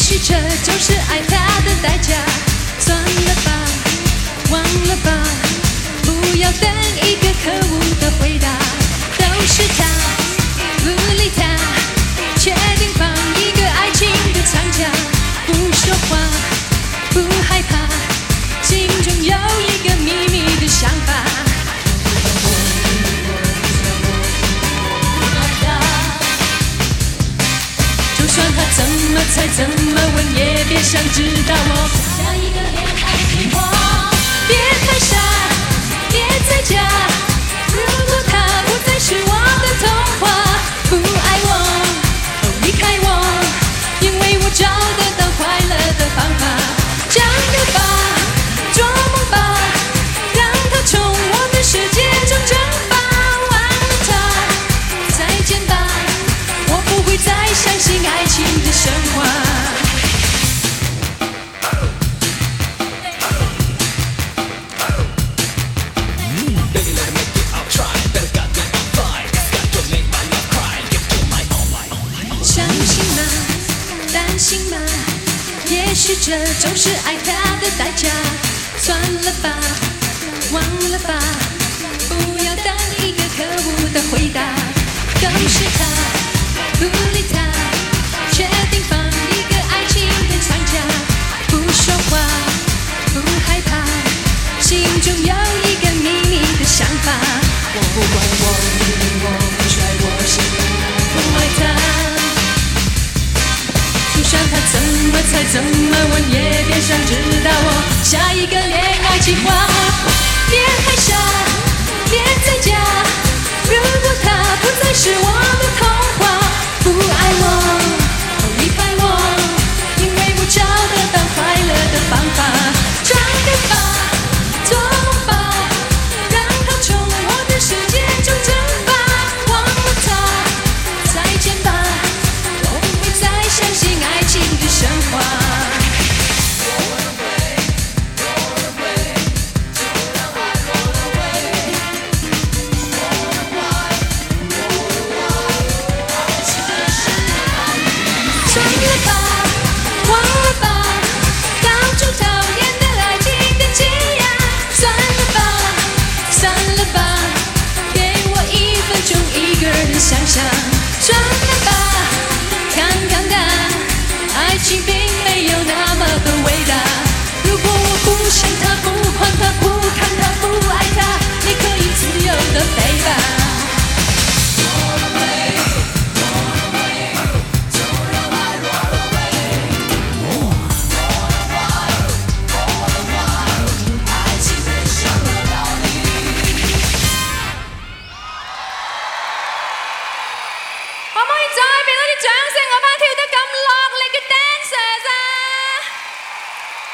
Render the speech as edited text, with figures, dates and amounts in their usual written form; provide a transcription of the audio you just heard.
许这就是爱他的代价。算了吧，忘了吧，不要等一个可恶的回答。都是他，不理他，确定放一个爱情的长假。不说话，不害怕，心中有一个秘密的想法。就算他怎么猜怎么问，也别想知道我下一个恋爱计划。别太傻，别再假，如果他不再是我的童话，不爱我，离开我，因为我找得到快乐的方法。讲个吧，做梦吧，让他从我的世界中蒸发。忘了他，再见吧，我不会再相信爱情的神话。相信吗？担心吗？也许这就是爱他的代价。算了吧，忘了吧，不要当一个可恶的回答。都是他，不理他，确定放一个爱情的长假。不说话，不害怕，心中有一个秘密的想法。我不管我不帅，我是不爱他。就算他怎么猜怎么问，也别想知道我下一个恋爱计划。别太傻，别再假，如果他不再是我的童话，不爱我，离开我，因为我找得到快乐的方法。唱歌吧，做梦吧，让他从我的世界中蒸发。忘了他，再见吧，我不会再相信爱情的神话。算了吧，忘了吧，当初讨厌的爱情的挤压。算了吧，算了吧，给我1分钟一个人想想。算了吧，看看他，爱情并没有那么的伟大。如果我不想他，不管他，不看他，不爱他，你可以自由的飞吧。